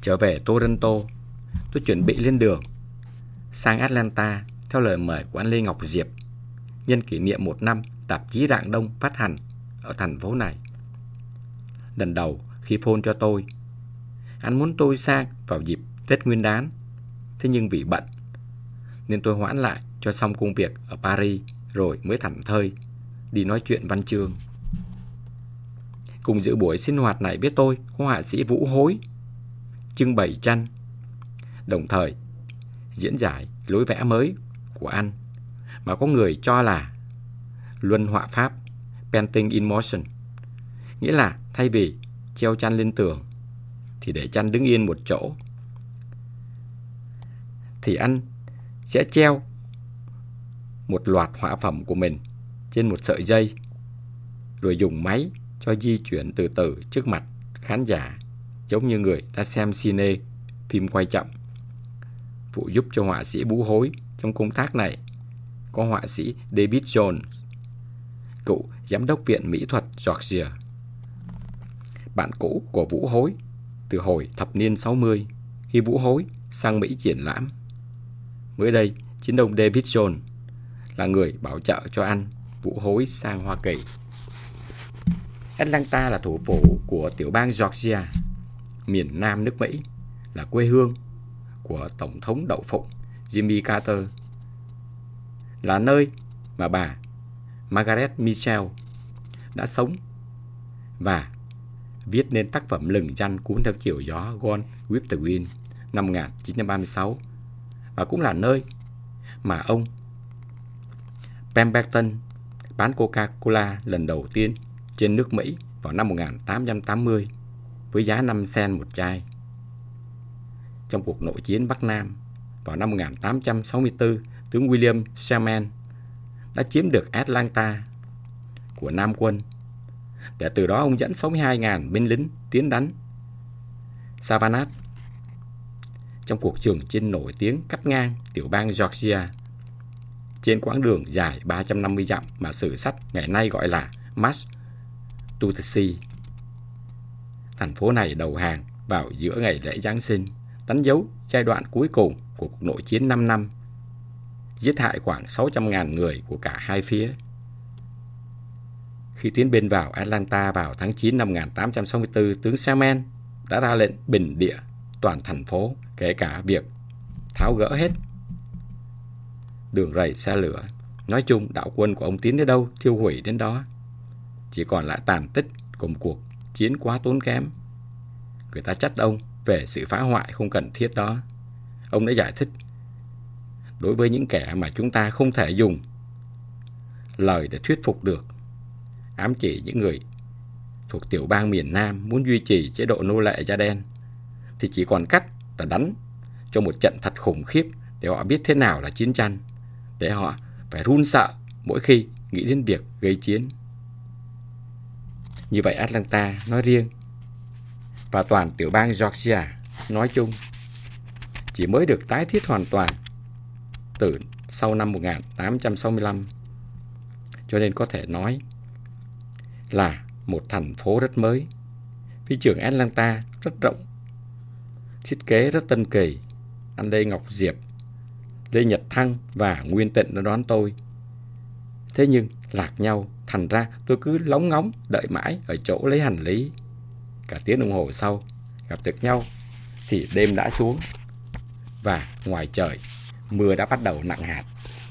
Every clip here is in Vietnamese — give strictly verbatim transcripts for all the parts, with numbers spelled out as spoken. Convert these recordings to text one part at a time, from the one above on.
Trở về Toronto, tôi chuẩn bị lên đường sang Atlanta theo lời mời của anh Lê Ngọc Diệp nhân kỷ niệm một năm tạp chí Rạng Đông phát hành ở thành phố này. Lần đầu khi phone cho tôi, anh muốn tôi sang vào dịp Tết Nguyên đán. Thế nhưng vì bận nên tôi hoãn lại cho xong công việc ở Paris rồi mới thảnh thơi đi nói chuyện văn chương. Cùng dự buổi sinh hoạt này với tôi có họa sĩ Vũ Hối trưng bày tranh, đồng thời diễn giải lối vẽ mới của anh mà có người cho là luân họa pháp, painting in motion, nghĩa là thay vì treo tranh lên tường thì để tranh đứng yên một chỗ, thì anh sẽ treo một loạt họa phẩm của mình trên một sợi dây, rồi dùng máy cho di chuyển từ từ trước mặt khán giả, giống như người ta xem cine, phim quay chậm. Phụ giúp cho họa sĩ Vũ Hối trong công tác này có họa sĩ David Jones, cựu giám đốc viện mỹ thuật Georgia, bạn cũ của Vũ Hối từ hồi thập niên sáu mươi khi Vũ Hối sang Mỹ triển lãm. Mới đây, chính ông David Jones là người bảo trợ cho anh Vũ Hối sang Hoa Kỳ. Atlanta là thủ phủ của tiểu bang Georgia, miền nam nước Mỹ, là quê hương của Tổng thống đậu phụng Jimmy Carter, là nơi mà bà Margaret Mitchell đã sống và viết nên tác phẩm lừng danh cuốn theo chiều gió Gone with the Wind năm một nghìn chín trăm ba mươi sáu, và cũng là nơi mà ông Pemberton bán Coca-Cola lần đầu tiên trên nước Mỹ vào năm một nghìn tám trăm tám mươi với giá năm cent một chai. Trong cuộc nội chiến Bắc Nam vào năm một nghìn tám trăm sáu mươi tư, tướng William Sherman đã chiếm được Atlanta của Nam quân, để từ đó ông dẫn sáu mươi hai nghìn binh lính tiến đánh Savannah trong cuộc trường chinh nổi tiếng cắt ngang tiểu bang Georgia trên quãng đường dài ba trăm năm mươi dặm mà sử sách ngày nay gọi là March to the Sea. Thành phố này đầu hàng vào giữa ngày lễ Giáng sinh, đánh dấu giai đoạn cuối cùng của cuộc nội chiến năm năm, giết hại khoảng sáu trăm nghìn người của cả hai phía. Khi tiến binh vào Atlanta vào tháng chín năm một nghìn tám trăm sáu mươi tư, tướng Sherman đã ra lệnh bình địa toàn thành phố, kể cả việc tháo gỡ hết đường rầy xe lửa. Nói chung, đạo quân của ông tiến đến đâu, thiêu hủy đến đó. Chỉ còn lại tàn tích của một cuộc chiến quá tốn kém. Người ta trách ông về sự phá hoại không cần thiết đó. Ông đã giải thích: đối với những kẻ mà chúng ta không thể dùng lời để thuyết phục được, ám chỉ những người thuộc tiểu bang miền Nam muốn duy trì chế độ nô lệ da đen, thì chỉ còn cách là đánh cho một trận thật khủng khiếp để họ biết thế nào là chiến tranh, để họ phải run sợ mỗi khi nghĩ đến việc gây chiến. Như vậy, Atlanta nói riêng và toàn tiểu bang Georgia nói chung chỉ mới được tái thiết hoàn toàn từ sau năm một nghìn tám trăm sáu mươi lăm, cho nên có thể nói là một thành phố rất mới. Phi trường Atlanta rất rộng, thiết kế rất tân kỳ. Anh Lê Ngọc Diệp, Lê Nhật Thăng và Nguyên Tịnh đã đón tôi. Thế nhưng lạc nhau, thành ra tôi cứ lóng ngóng đợi mãi ở chỗ lấy hành lý. Cả tiếng đồng hồ sau gặp được nhau thì đêm đã xuống và ngoài trời mưa đã bắt đầu nặng hạt.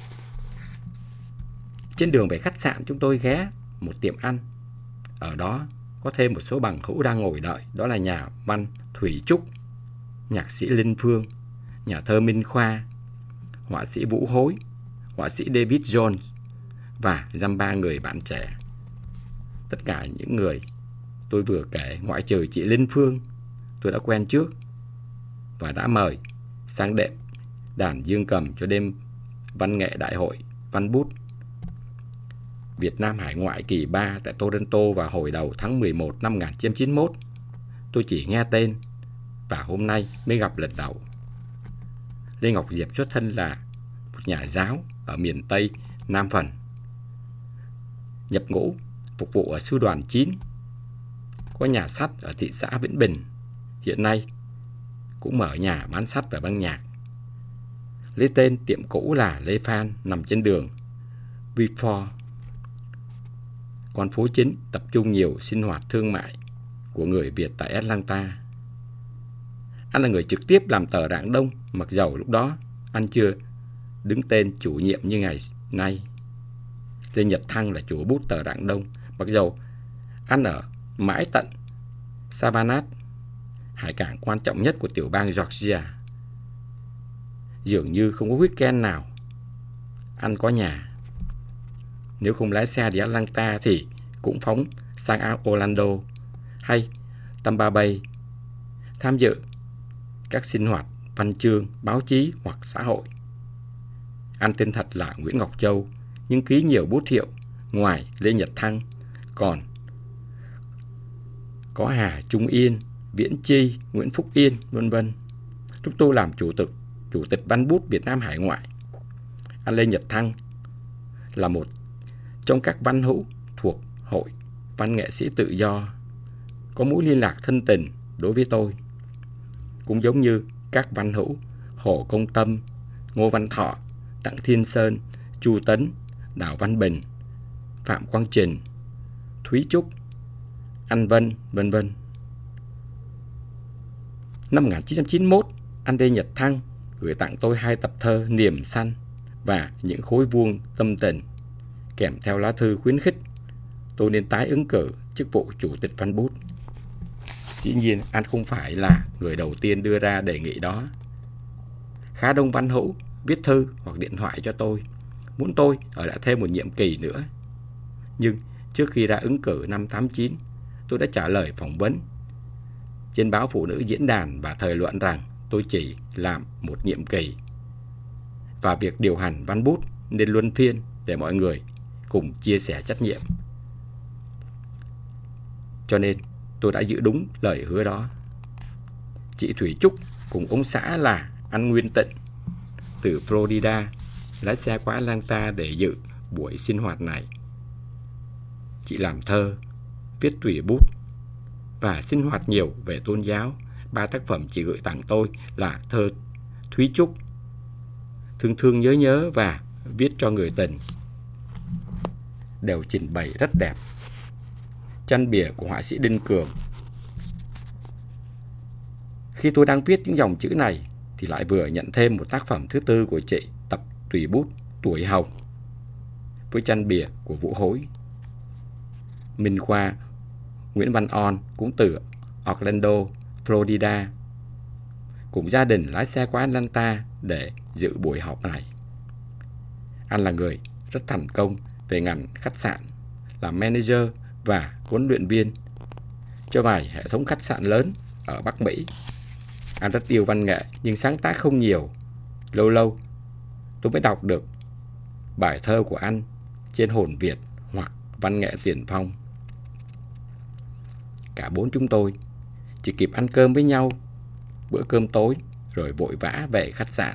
Trên đường về khách sạn, chúng tôi ghé một tiệm ăn. Ở đó có thêm một số bằng hữu đang ngồi đợi, đó là nhà văn Thủy Trúc, nhạc sĩ Linh Phương, nhà thơ Minh Khoa, họa sĩ Vũ Hối, họa sĩ David Jones và dăm ba người bạn trẻ. Tất cả những người tôi vừa kể, ngoại trừ chị Linh Phương, tôi đã quen trước và đã mời sang đệm đàn dương cầm cho đêm văn nghệ đại hội văn bút Việt Nam hải ngoại kỳ ba tại Toronto vào hồi đầu tháng mười một năm một nghìn chín trăm chín mươi mốt. Tôi chỉ nghe tên và hôm nay mới gặp lần đầu. Lê Ngọc Diệp xuất thân là một nhà giáo ở miền Tây Nam Phần, nhập ngũ phục vụ ở sư đoàn chín, có nhà sắt ở thị xã Vĩnh Bình. Hiện nay cũng mở nhà bán sách và băng nhạc. Lấy tên tiệm cũ là Lê Phan, nằm trên đường Before, con phố chính tập trung nhiều sinh hoạt thương mại của người Việt tại Atlanta. Anh là người trực tiếp làm tờ Rạng Đông, mặc dầu lúc đó anh chưa đứng tên chủ nhiệm như ngày nay. Lê Nhật Thăng là chủ bút tờ Rạng Đông, mặc dầu anh ở mãi tận Savannah, hải cảng quan trọng nhất của tiểu bang Georgia. Dường như không có weekend nào anh có nhà. Nếu không lái xe đi Atlanta thì cũng phóng sang Orlando hay Tampa Bay tham dự các sinh hoạt văn chương, báo chí hoặc xã hội. Anh tên thật là Nguyễn Ngọc Châu, nhưng ký nhiều bút hiệu ngoài Lê Nhật Thăng còn có Hà Trung Yên, Viễn Chi, Nguyễn Phúc Yên, vân vân. Chúng tôi làm chủ tịch chủ tịch Văn bút Việt Nam hải ngoại. Anh Lê Nhật Thăng là một trong các văn hữu thuộc Hội Văn nghệ sĩ tự do, có mối liên lạc thân tình đối với tôi. Cũng giống như các văn hữu Hồ Công Tâm, Ngô Văn Thọ, Đặng Thiên Sơn, Chu Tấn, Đào Văn Bình, Phạm Quang Trình, Thúy Trúc, Anh Vân, vân vân. Năm một nghìn chín trăm chín mươi mốt, anh Lê Nhật Thăng gửi tặng tôi hai tập thơ Niềm Xanh và Những Khối Vuông Tâm Tình, kèm theo lá thư khuyến khích tôi nên tái ứng cử chức vụ chủ tịch Văn bút. Dĩ nhiên, anh không phải là người đầu tiên đưa ra đề nghị đó. Khá đông văn hữu viết thư hoặc điện thoại cho tôi, muốn tôi ở lại thêm một nhiệm kỳ nữa. Nhưng trước khi ra ứng cử năm tám chín, tôi đã trả lời phỏng vấn trên báo Phụ Nữ Diễn đàn và Thời luận rằng tôi chỉ làm một nhiệm kỳ, và việc điều hành Văn bút nên luân phiên để mọi người cùng chia sẻ trách nhiệm. Cho nên tôi đã giữ đúng lời hứa đó. Chị Thủy Trúc cùng ông xã là anh Nguyên Tịnh từ Florida lái xe qua Atlanta để dự buổi sinh hoạt này. Chị làm thơ, viết tùy bút và sinh hoạt nhiều về tôn giáo. Ba tác phẩm chị gửi tặng tôi là thơ Thúy Trúc, Thương Thương Nhớ Nhớ và Viết cho Người Tình, đều trình bày rất đẹp. Tranh bìa của họa sĩ Đinh Cường. Khi tôi đang viết những dòng chữ này thì lại vừa nhận thêm một tác phẩm thứ tư của chị, tập tùy bút Tuổi Hồng, với tranh bìa của Vũ Hối. Minh Khoa, Nguyễn Văn On cũng từ Orlando, Florida, cùng gia đình lái xe qua Atlanta để dự buổi họp này. Anh là người rất thành công về ngành khách sạn, làm manager và huấn luyện viên cho vài hệ thống khách sạn lớn ở Bắc Mỹ. Anh rất yêu văn nghệ nhưng sáng tác không nhiều. Lâu lâu tôi mới đọc được bài thơ của anh trên Hồn Việt hoặc Văn nghệ Tiền Phong. Cả bốn chúng tôi chỉ kịp ăn cơm với nhau bữa cơm tối rồi vội vã về khách sạn.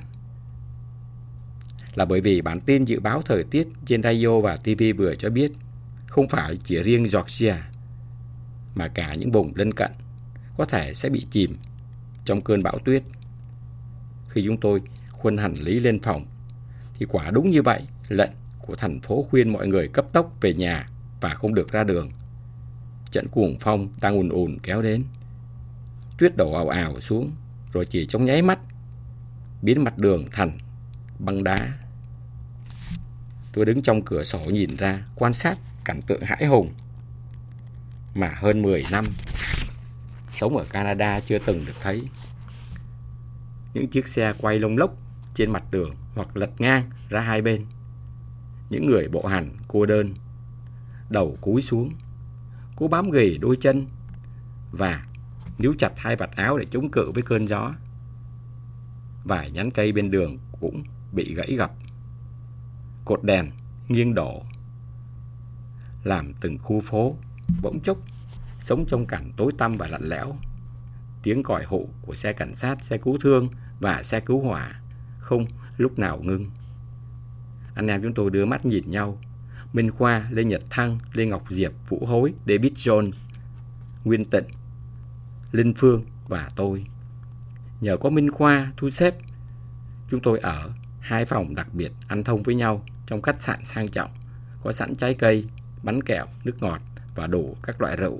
Là bởi vì bản tin dự báo thời tiết trên radio và ti vi vừa cho biết không phải chỉ riêng Georgia mà cả những vùng lân cận có thể sẽ bị chìm trong cơn bão tuyết. Khi chúng tôi khuân hành lý lên phòng thì quả đúng như vậy, lệnh của thành phố khuyên mọi người cấp tốc về nhà và không được ra đường. Trận cuồng phong đang ùn ùn kéo đến. Tuyết đổ ào ào xuống rồi chỉ trong nháy mắt biến mặt đường thành băng đá. Tôi đứng trong cửa sổ nhìn ra, quan sát cảnh tượng hãi hùng mà hơn mười năm sống ở Canada chưa từng được thấy. Những chiếc xe quay lông lốc trên mặt đường hoặc lật ngang ra hai bên. Những người bộ hành cô đơn, đầu cúi xuống, cố bám ghì đôi chân và níu chặt hai vạt áo để chống cự với cơn gió. Vài nhánh cây bên đường cũng bị gãy gập. Cột đèn nghiêng đổ, làm từng khu phố bỗng chốc sống trong cảnh tối tăm và lạnh lẽo. Tiếng còi hụ của xe cảnh sát, xe cứu thương và xe cứu hỏa không lúc nào ngưng. Anh em chúng tôi đưa mắt nhìn nhau. Minh Khoa, Lê Nhật Thăng, Lê Ngọc Diệp, Vũ Hối, David Jones, Nguyên Tịnh, Linh Phương và tôi. nhờ có Minh Khoa thu xếp, chúng tôi ở hai phòng đặc biệt ăn thông với nhau trong khách sạn sang trọng, có sẵn trái cây, bánh kẹo, nước ngọt và đủ các loại rượu.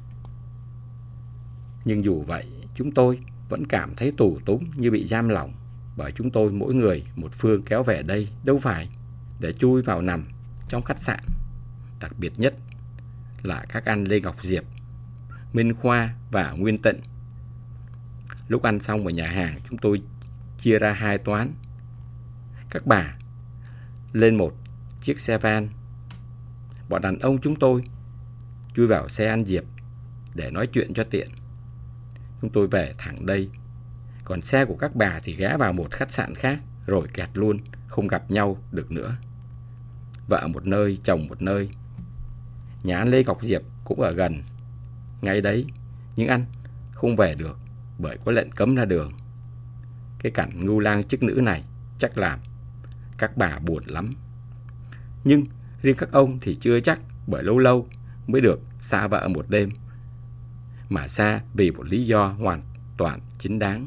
Nhưng dù vậy, chúng tôi vẫn cảm thấy tù túng như bị giam lỏng, bởi chúng tôi mỗi người một phương kéo về đây đâu phải để chui vào nằm trong khách sạn. Đặc biệt nhất là các anh Lê Ngọc Diệp, Minh Khoa và Nguyên Tịnh. Lúc ăn xong ở nhà hàng, chúng tôi chia ra hai toán. Các bà lên một chiếc xe van, bọn đàn ông chúng tôi chui vào xe anh Diệp để nói chuyện cho tiện. Chúng tôi về thẳng đây, còn xe của các bà thì ghé vào một khách sạn khác rồi kẹt luôn, không gặp nhau được nữa. Vợ một nơi, chồng một nơi. Nhà anh Lê Ngọc Diệp cũng ở gần ngay đấy, nhưng anh không về được bởi có lệnh cấm ra đường. Cái cảnh ngưu lang chức nữ này chắc làm các bà buồn lắm. Nhưng riêng các ông thì chưa chắc, bởi lâu lâu mới được xa vợ một đêm, mà xa vì một lý do hoàn toàn chính đáng.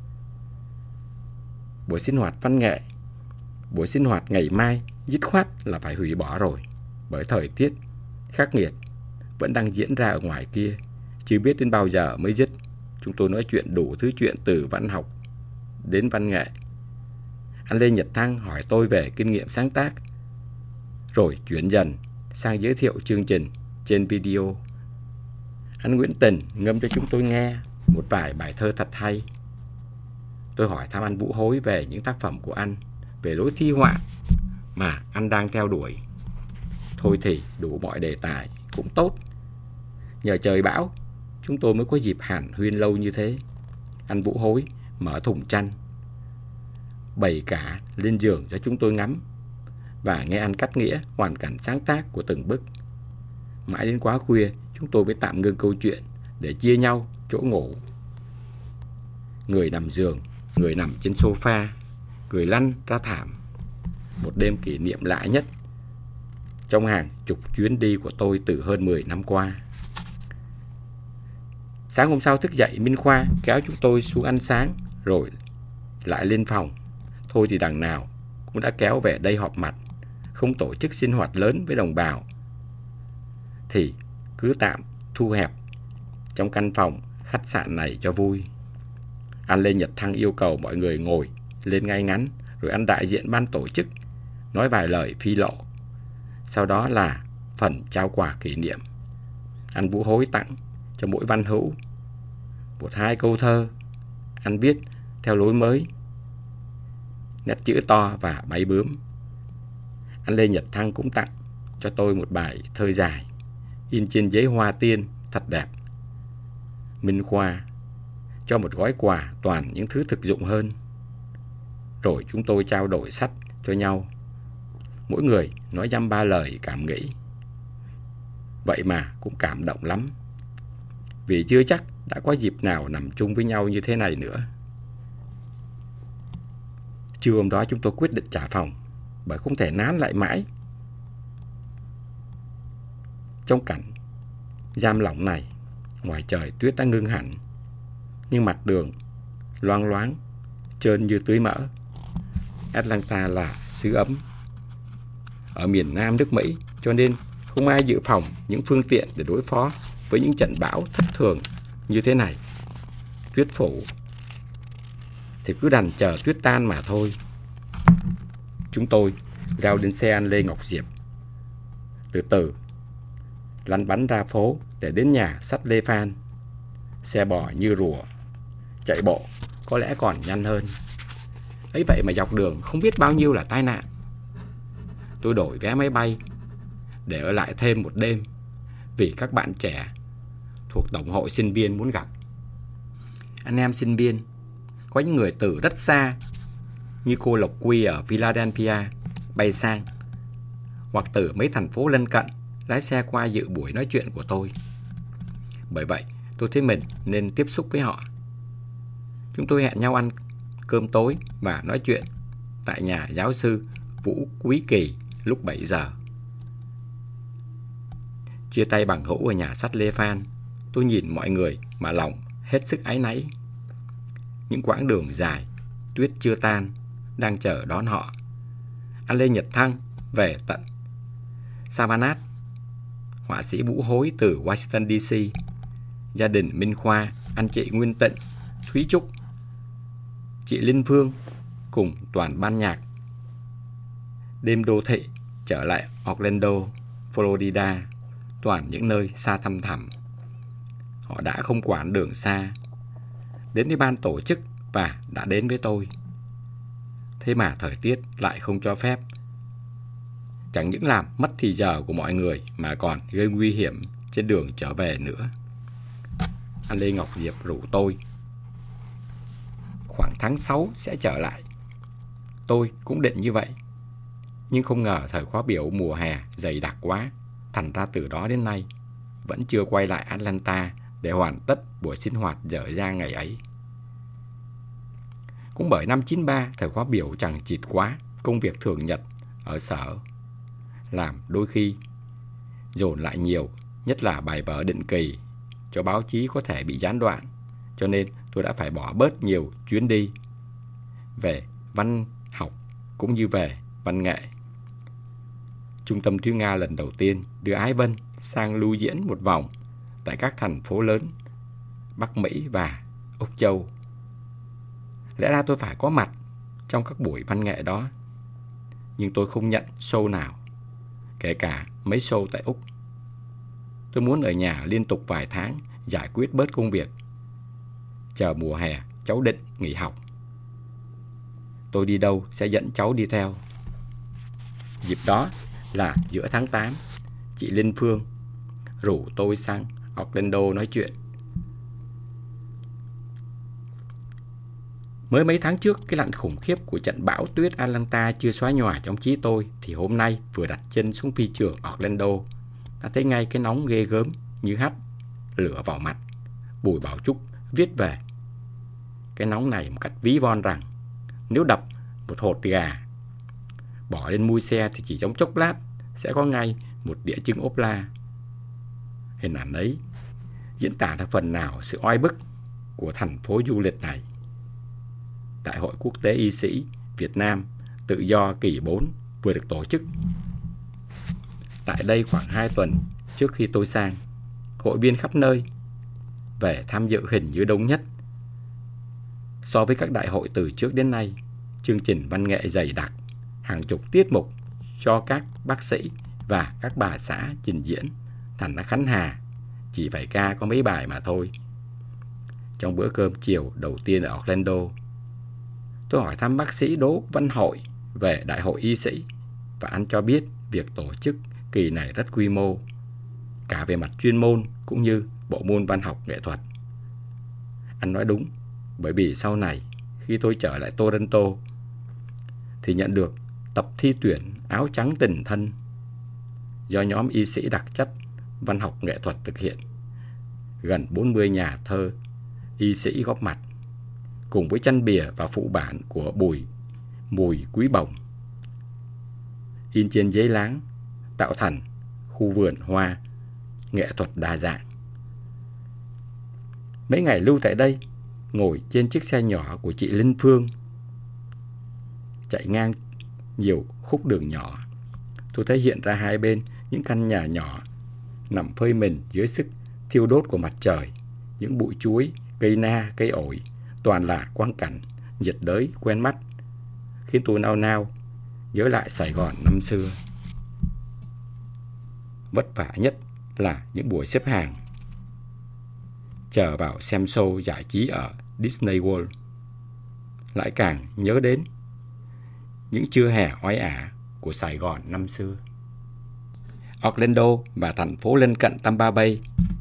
Buổi sinh hoạt văn nghệ, buổi sinh hoạt ngày mai dứt khoát là phải hủy bỏ rồi, bởi thời tiết khắc nghiệt vẫn đang diễn ra ở ngoài kia, chưa biết đến bao giờ mới dứt. Chúng tôi nói chuyện đủ thứ chuyện từ văn học đến văn nghệ. Anh Lê Nhật Thăng hỏi tôi về kinh nghiệm sáng tác, rồi chuyển dần sang giới thiệu chương trình trên video. Anh Nguyễn Tình ngâm cho chúng tôi nghe một vài bài thơ thật hay. Tôi hỏi thăm anh Vũ Hối về những tác phẩm của anh, về lối thi họa mà anh đang theo đuổi. Thôi thì đủ mọi đề tài cũng tốt. Nhờ trời bão, chúng tôi mới có dịp hàn huyên lâu như thế. Anh Vũ Hối mở thùng tranh, bày cả lên giường cho chúng tôi ngắm và nghe anh cắt nghĩa hoàn cảnh sáng tác của từng bức. Mãi đến quá khuya, chúng tôi mới tạm ngưng câu chuyện để chia nhau chỗ ngủ. Người nằm giường, người nằm trên sofa, người lăn ra thảm. Một đêm kỷ niệm lạ nhất trong hàng chục chuyến đi của tôi từ hơn mười năm qua. Sáng hôm sau thức dậy, Minh Khoa kéo chúng tôi xuống ăn sáng rồi lại lên phòng. Thôi thì đằng nào cũng đã kéo về đây họp mặt, không tổ chức sinh hoạt lớn với đồng bào thì cứ tạm thu hẹp trong căn phòng khách sạn này cho vui. Anh Lê Nhật Thăng yêu cầu mọi người ngồi lên ngay ngắn, rồi anh đại diện ban tổ chức nói vài lời phi lộ. Sau đó là phần trao quà kỷ niệm. Anh Vũ Hối tặng cho mỗi văn hữu một hai câu thơ anh viết theo lối mới, nét chữ to và bay bướm. Anh Lê Nhật Thăng cũng tặng cho tôi một bài thơ dài in trên giấy hoa tiên thật đẹp. Minh Khoa cho một gói quà toàn những thứ thực dụng hơn. Rồi chúng tôi trao đổi sách cho nhau, mỗi người nói dăm ba lời cảm nghĩ. Vậy mà cũng cảm động lắm, vì chưa chắc đã có dịp nào nằm chung với nhau như thế này nữa. Trưa hôm đó chúng tôi quyết định trả phòng, bởi không thể nán lại mãi trong cảnh giam lỏng này. Ngoài trời tuyết đã ngưng hẳn, nhưng mặt đường loang loáng trơn như tưới mỡ. Atlanta là xứ ấm ở miền Nam nước Mỹ, cho nên không ai dự phòng những phương tiện để đối phó với những trận bão thất thường như thế này. Tuyết phủ thì cứ đành chờ tuyết tan mà thôi. Chúng tôi leo đến xe anh Lê Ngọc Diệp, từ từ lăn bánh ra phố để đến nhà sắt Lê Phan. Xe bò như rùa, chạy bộ có lẽ còn nhanh hơn. Ấy vậy mà dọc đường không biết bao nhiêu là tai nạn. Tôi đổi vé máy bay để ở lại thêm một đêm, vì các bạn trẻ thuộc Tổng hội sinh viên muốn gặp. Anh em sinh viên, có những người từ rất xa như cô Lộc Quy ở Philadelphia bay sang, hoặc từ mấy thành phố lân cận lái xe qua dự buổi nói chuyện của tôi. Bởi vậy tôi thấy mình nên tiếp xúc với họ. Chúng tôi hẹn nhau ăn cơm tối và nói chuyện tại nhà giáo sư Vũ Quý Kỳ lúc bảy giờ. Chia tay bằng hữu ở nhà sắt Lê Phan, tôi nhìn mọi người mà lòng hết sức áy náy. những quãng đường dài, tuyết chưa tan, đang chờ đón họ. Anh Lê Nhật Thăng về tận Savannah, họa sĩ Vũ Hối từ Washington đê xê, gia đình Minh Khoa, anh chị Nguyên Tịnh, Thúy Trúc, chị Linh Phương cùng toàn ban nhạc Đêm Đô Thị trở lại Orlando, Florida, toàn những nơi xa thăm thẳm. Họ đã không quản đường xa, đến với ban tổ chức và đã đến với tôi. Thế mà thời tiết lại không cho phép. Chẳng những làm mất thì giờ của mọi người mà còn gây nguy hiểm trên đường trở về nữa. Anh Lê Ngọc Diệp rủ tôi khoảng tháng sáu sẽ trở lại. Tôi cũng định như vậy, nhưng không ngờ thời khóa biểu mùa hè dày đặc quá, thành ra từ đó đến nay vẫn chưa quay lại Atlanta để hoàn tất buổi sinh hoạt dở dang ngày ấy. Cũng bởi năm chín ba, thời khóa biểu chằng chịt quá, công việc thường nhật ở sở làm đôi khi dồn lại nhiều, nhất là bài vở định kỳ cho báo chí có thể bị gián đoạn, cho nên tôi đã phải bỏ bớt nhiều chuyến đi về văn học cũng như về văn nghệ. Trung tâm Thúy Nga lần đầu tiên đưa Ái Vân sang lưu diễn một vòng tại các thành phố lớn Bắc Mỹ và Úc Châu. Lẽ ra tôi phải có mặt trong các buổi văn nghệ đó, nhưng tôi không nhận show nào, kể cả mấy show tại Úc. Tôi muốn ở nhà liên tục vài tháng giải quyết bớt công việc, chờ mùa hè cháu định nghỉ học. Tôi đi đâu sẽ dẫn cháu đi theo. Dịp đó là giữa tháng tám, chị Linh Phương rủ tôi sang Orlando nói chuyện. Mới mấy tháng trước, cái lạnh khủng khiếp của trận bão tuyết Atlanta chưa xóa nhòa trong trí tôi, thì hôm nay vừa đặt chân xuống phi trường Orlando, đã thấy ngay cái nóng ghê gớm như hắt lửa vào mặt. Bùi Bảo Trúc viết về cái nóng này một cách ví von rằng nếu đập một hột gà bỏ lên mui xe thì chỉ trong chốc lát sẽ có ngay một đĩa trứng ốp la. Hình ảnh ấy diễn tả được phần nào sự oai bức của thành phố du lịch này. Đại hội Quốc tế Y sĩ Việt Nam tự do kỳ bốn vừa được tổ chức tại đây khoảng hai tuần trước khi tôi sang. Hội viên khắp nơi về tham dự hình như đông nhất. So với các đại hội từ trước đến nay, chương trình văn nghệ dày đặc, hàng chục tiết mục cho các bác sĩ và các bà xã trình diễn, thành ra Khánh Hà chỉ phải ca có mấy bài mà thôi. Trong bữa cơm chiều đầu tiên ở Orlando, tôi hỏi thăm bác sĩ Đỗ Văn Hội về Đại hội Y sĩ, và anh cho biết việc tổ chức kỳ này rất quy mô, cả về mặt chuyên môn cũng như bộ môn văn học nghệ thuật. Anh nói đúng, bởi vì sau này khi tôi trở lại Toronto thì nhận được tập thi tuyển áo trắng tình thân do nhóm y sĩ đặc chất văn học nghệ thuật thực hiện. Gần bốn mươi nhà thơ y sĩ góp mặt, cùng với tranh bìa và phụ bản của Bùi Mùi Quý Bồng, in trên giấy láng, tạo thành khu vườn hoa nghệ thuật đa dạng. Mấy ngày lưu tại đây, ngồi trên chiếc xe nhỏ của chị Linh Phương chạy ngang nhiều khúc đường nhỏ, tôi thấy hiện ra hai bên những căn nhà nhỏ nằm phơi mình dưới sức thiêu đốt của mặt trời. Những bụi chuối, cây na, cây ổi, toàn là quang cảnh nhiệt đới quen mắt, khiến tôi nao nao nhớ lại Sài Gòn năm xưa. Vất vả nhất là những buổi xếp hàng chờ vào xem show giải trí ở Disney World. Lại càng nhớ đến những trưa hè oái ả của Sài Gòn năm xưa. Orlando và thành phố lân cận Tampa Bay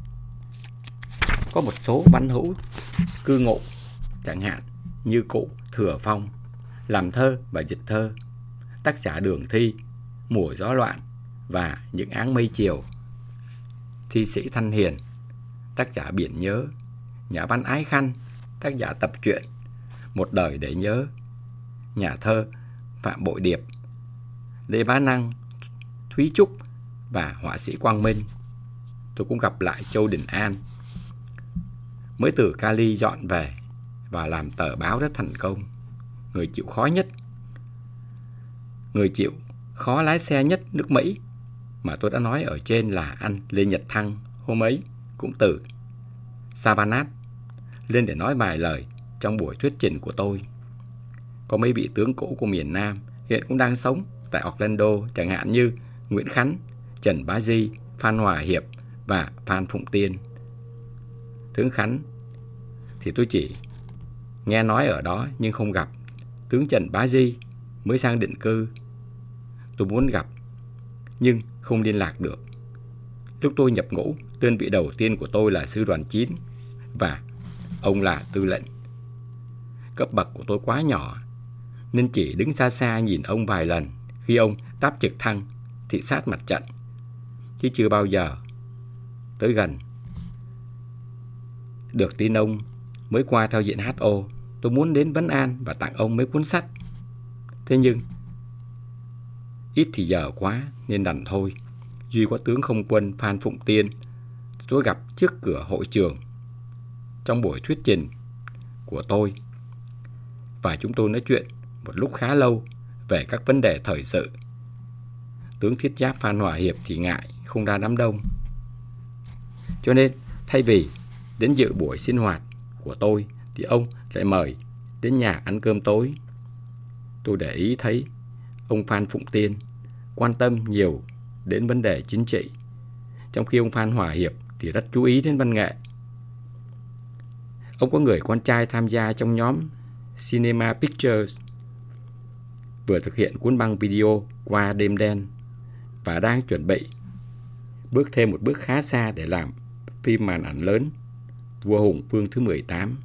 có một số văn hữu cư ngụ, chẳng hạn như cụ Thừa Phong, làm thơ và dịch thơ, tác giả Đường Thi, Mùa Gió Loạn và Những Áng Mây Chiều, thi sĩ Thanh Hiền, tác giả Biển Nhớ, nhà văn Ái Khanh, tác giả tập truyện Một Đời Để Nhớ, nhà thơ Phạm Bội Điệp, Lê Bá Năng, Thúy Trúc và họa sĩ Quang Minh. Tôi cũng gặp lại Châu Đình An, mới từ Cali dọn về và làm tờ báo rất thành công. Người chịu khó nhất, người chịu khó lái xe nhất nước Mỹ mà tôi đã nói ở trên là anh Lê Nhật Thăng, hôm ấy cũng từ Savannah lên để nói vài lời trong buổi thuyết trình của tôi. Có mấy vị tướng cũ của miền Nam hiện cũng đang sống tại Orlando, chẳng hạn như Nguyễn Khánh, Trần Bá Di, Phan Hòa Hiệp và Phan Phụng Tiên. Tướng Khánh thì tôi chỉ nghe nói ở đó nhưng không gặp. Tướng Trần Bá Di mới sang định cư, tôi muốn gặp nhưng không liên lạc được. Lúc tôi nhập ngũ, đơn vị đầu tiên của tôi là sư đoàn chín và ông là tư lệnh. Cấp bậc của tôi quá nhỏ nên chỉ đứng xa xa nhìn ông vài lần khi ông táp trực thăng thị sát mặt trận, chứ chưa bao giờ tới gần. Được tin ông mới qua theo diện hát o, tôi muốn đến vấn an và tặng ông mấy cuốn sách. Thế nhưng ít thì giờ quá nên đành thôi. Duy có tướng không quân Phan Phụng Tiên tôi gặp trước cửa hội trường trong buổi thuyết trình của tôi, và chúng tôi nói chuyện một lúc khá lâu về các vấn đề thời sự. Tướng thiết giáp Phan Hòa Hiệp thì ngại không ra đám đông, cho nên thay vì đến dự buổi sinh hoạt của tôi thì ông lại mời đến nhà ăn cơm tối. Tôi để ý thấy ông Phan Phụng Tiên quan tâm nhiều đến vấn đề chính trị, trong khi ông Phan Hòa Hiệp thì rất chú ý đến văn nghệ. Ông có người con trai tham gia trong nhóm Cinema Pictures, vừa thực hiện cuốn băng video Qua đêm đen và đang chuẩn bị bước thêm một bước khá xa để làm phim màn ảnh lớn Vua Hùng Vương thứ mười tám.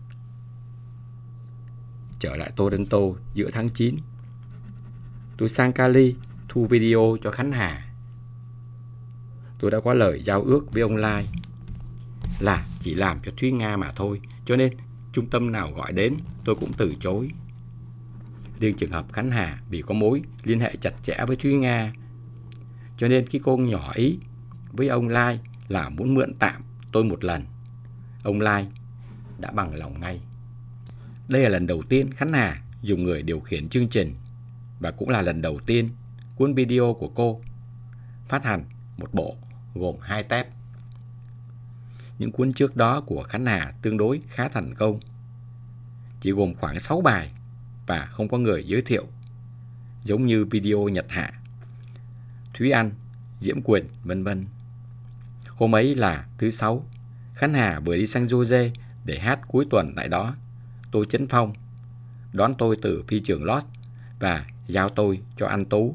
Trở lại Toronto giữa tháng chín, tôi sang Cali thu video cho Khánh Hà. Tôi đã có lời giao ước với ông Lai là chỉ làm cho Thúy Nga mà thôi, cho nên trung tâm nào gọi đến tôi cũng từ chối. Riêng trường hợp Khánh Hà vì có mối liên hệ chặt chẽ với Thúy Nga, cho nên khi cô nhỏ ý với ông Lai là muốn mượn tạm tôi một lần, ông Lai đã bằng lòng ngay. Đây là lần đầu tiên Khánh Hà dùng người điều khiển chương trình, và cũng là lần đầu tiên cuốn video của cô phát hành một bộ gồm hai tép. Những cuốn trước đó của Khánh Hà tương đối khá thành công, chỉ gồm khoảng sáu bài và không có người giới thiệu, giống như video Nhật Hạ, Thúy Anh, Diễm Quyền, vân vân. Hôm ấy là thứ Sáu, Khánh Hà vừa đi sang Jose để hát cuối tuần tại đó. Tôi Chấn Phong đón tôi từ phi trường Lost và giao tôi cho anh Tú.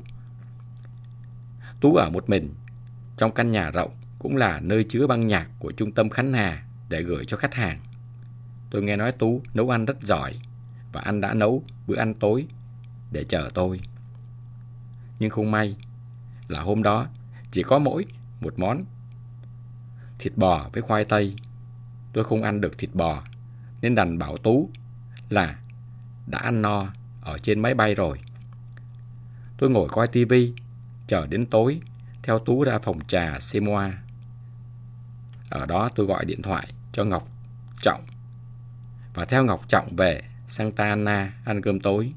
Tú ở một mình trong căn nhà rộng, cũng là nơi chứa băng nhạc của trung tâm Khánh Hà để gửi cho khách hàng. Tôi nghe nói Tú nấu ăn rất giỏi và anh đã nấu bữa ăn tối để chờ tôi. Nhưng không may là hôm đó chỉ có mỗi một món thịt bò với khoai tây. Tôi không ăn được thịt bò nên đành bảo Tú là đã ăn no ở trên máy bay rồi. Tôi ngồi coi tivi chờ đến tối, theo Tú ra phòng trà Semoa. Ở đó tôi gọi điện thoại cho Ngọc Trọng và theo Ngọc Trọng về Santa Ana ăn cơm tối.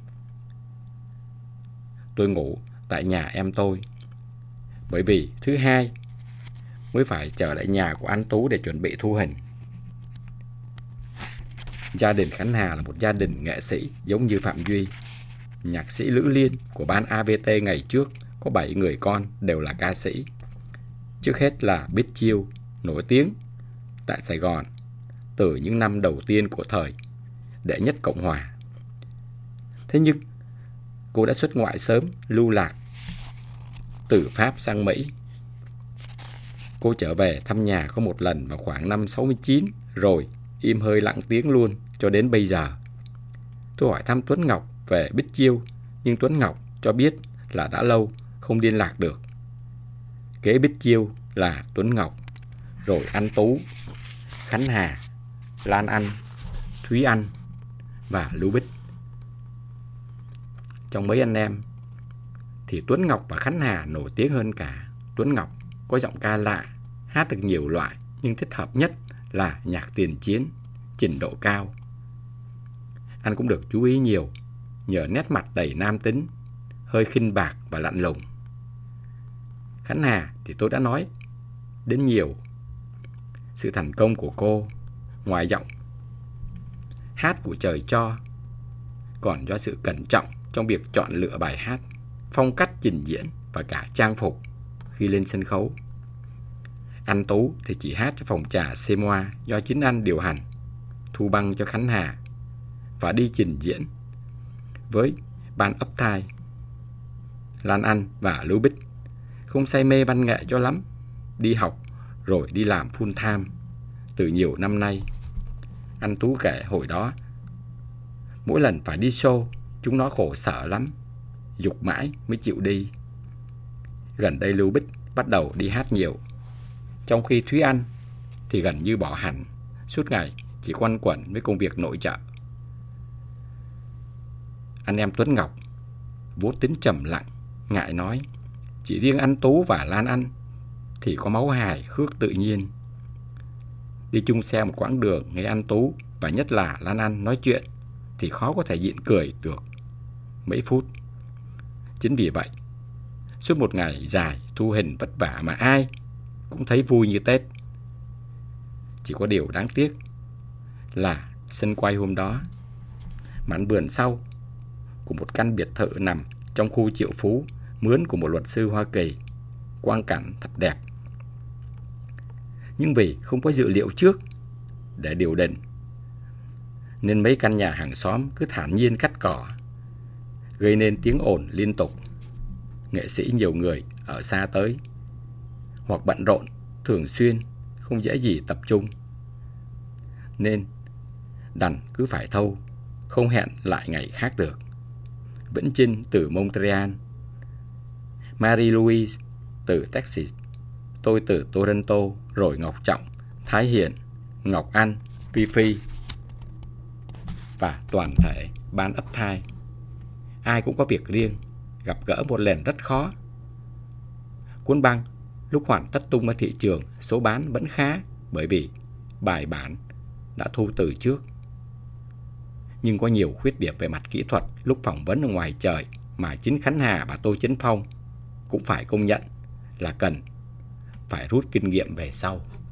Tôi ngủ tại nhà em tôi, bởi vì thứ hai mới phải trở lại nhà của anh Tú để chuẩn bị thu hình. Gia đình Khánh Hà là một gia đình nghệ sĩ giống như Phạm Duy. Nhạc sĩ Lữ Liên của ban a vê tê ngày trước có bảy người con đều là ca sĩ. Trước hết là Bích Chiêu, nổi tiếng tại Sài Gòn từ những năm đầu tiên của thời đệ nhất Cộng Hòa. Thế nhưng cô đã xuất ngoại sớm, lưu lạc từ Pháp sang Mỹ. Cô trở về thăm nhà có một lần vào khoảng năm sáu mươi chín, rồi im hơi lặng tiếng luôn cho đến bây giờ. Tôi hỏi thăm Tuấn Ngọc về Bích Chiêu, nhưng Tuấn Ngọc cho biết là đã lâu không liên lạc được. Kế Bích Chiêu là Tuấn Ngọc, rồi anh Tú, Khánh Hà, Lan Anh, Thúy Anh và Lưu Bích. Trong mấy anh em thì Tuấn Ngọc và Khánh Hà nổi tiếng hơn cả. Tuấn Ngọc có giọng ca lạ, hát được nhiều loại, nhưng thích hợp nhất là nhạc tiền chiến, trình độ cao. anh cũng được chú ý nhiều nhờ nét mặt đầy nam tính, hơi khinh bạc và lạnh lùng. Khánh Hà thì tôi đã nói đến nhiều. Sự thành công của cô, ngoài giọng hát của trời cho, còn do sự cẩn trọng trong việc chọn lựa bài hát, phong cách trình diễn và cả trang phục khi lên sân khấu. Anh Tú thì chỉ hát cho phòng trà Semoa do chính anh điều hành, thu băng cho Khánh Hà và đi trình diễn với ban ấp thai. Lan Anh và Lưu Bích không say mê văn nghệ cho lắm, đi học rồi đi làm full time từ nhiều năm nay. Anh Tú kể hồi đó mỗi lần phải đi show, chúng nó khổ sở lắm, giục mãi mới chịu đi. Gần đây Lưu Bích bắt đầu đi hát nhiều, trong khi Thúy Anh thì gần như bỏ hẳn, suốt ngày chỉ quanh quẩn với công việc nội trợ. Anh em Tuấn Ngọc vốn tính trầm lặng, ngại nói. Chỉ riêng anh Tú và Lan Anh thì có máu hài hước tự nhiên. Đi chung xe một quãng đường nghe anh Tú và nhất là Lan Anh nói chuyện thì khó có thể nhịn cười được mấy phút. Chính vì vậy, suốt một ngày dài thu hình vất vả mà ai cũng thấy vui như Tết. Chỉ có điều đáng tiếc là sân quay hôm đó, mảnh vườn sau của một căn biệt thự nằm trong khu Triệu Phú mướn của một luật sư Hoa Kỳ, quang cảnh thật đẹp. Nhưng vì không có dự liệu trước để điều định, nên mấy căn nhà hàng xóm cứ thản nhiên cắt cỏ, gây nên tiếng ồn liên tục. Nghệ sĩ nhiều người ở xa tới, hoặc bận rộn thường xuyên, không dễ gì tập trung, nên đành cứ phải thâu, không hẹn lại ngày khác được. Vĩnh Trinh từ Montreal, Marie-Louise từ Texas, tôi từ Toronto, rồi Ngọc Trọng, Thái Hiền, Ngọc Anh, Phi Phi và toàn thể ban ấp thai. Ai cũng có việc riêng, gặp gỡ một lần rất khó. Cuốn băng lúc hoàn tất tung ra thị trường, số bán vẫn khá bởi vì bài bản đã thu từ trước. Nhưng có nhiều khuyết điểm về mặt kỹ thuật lúc phỏng vấn ở ngoài trời mà chính Khánh Hà và Tô Chấn Phong cũng phải công nhận là cần phải rút kinh nghiệm về sau.